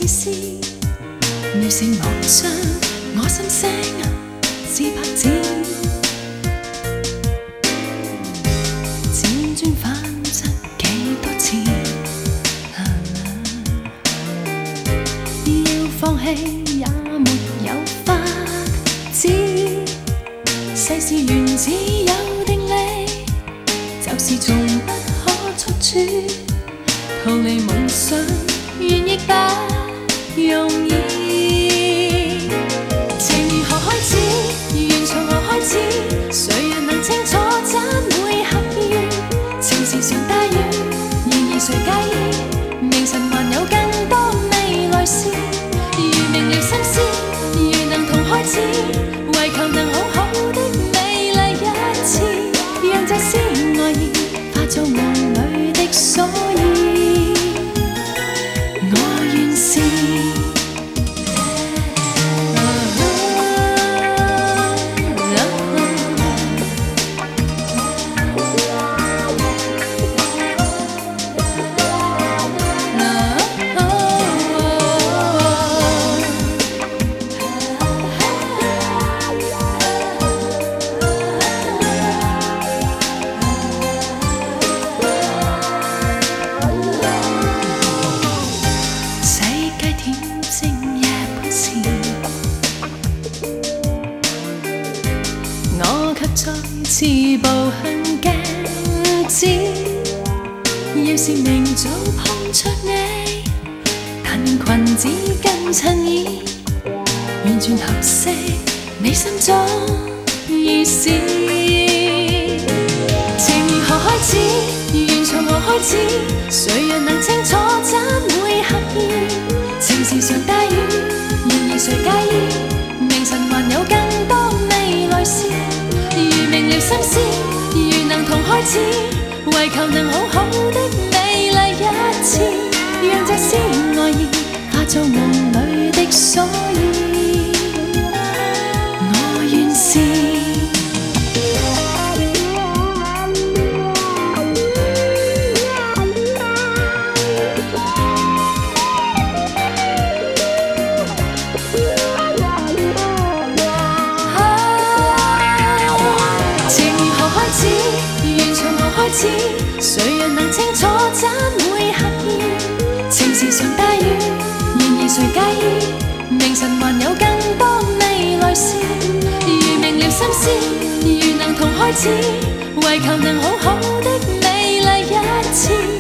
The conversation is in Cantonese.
思，妙性莫將我心聲是白紙，輾轉反側幾多次，要放棄也沒有法子，世事原只有定理，就是從不可速處，逃離夢想原亦不容易。情如何開始，緣從何開始，誰人能清楚怎會合意？情時常大雨，然而誰介意？明晨還有更多未來事，如明了心思，如能同開始，為求能好好的美麗一次，讓這絲愛意化做夢裏的所以。我願是。我卻再次步向鏡子，要是明早碰着你，但願裙子跟襯衣，完全合適你心中意思。情如何開始，緣從何開始，誰人能清楚怎會合意？情時常大雨，然而誰介意？明晨還有更多未來事，如明了心思，如能同開始，為求能好好的美麗一次，讓這絲愛意化做夢裏的所以。我願是。緣從何開始，誰人能清楚怎會合意？情時常大雨，然而誰介意？明晨還有更多未來事，如明了心思，如能同開始，為求能好好的美麗一次。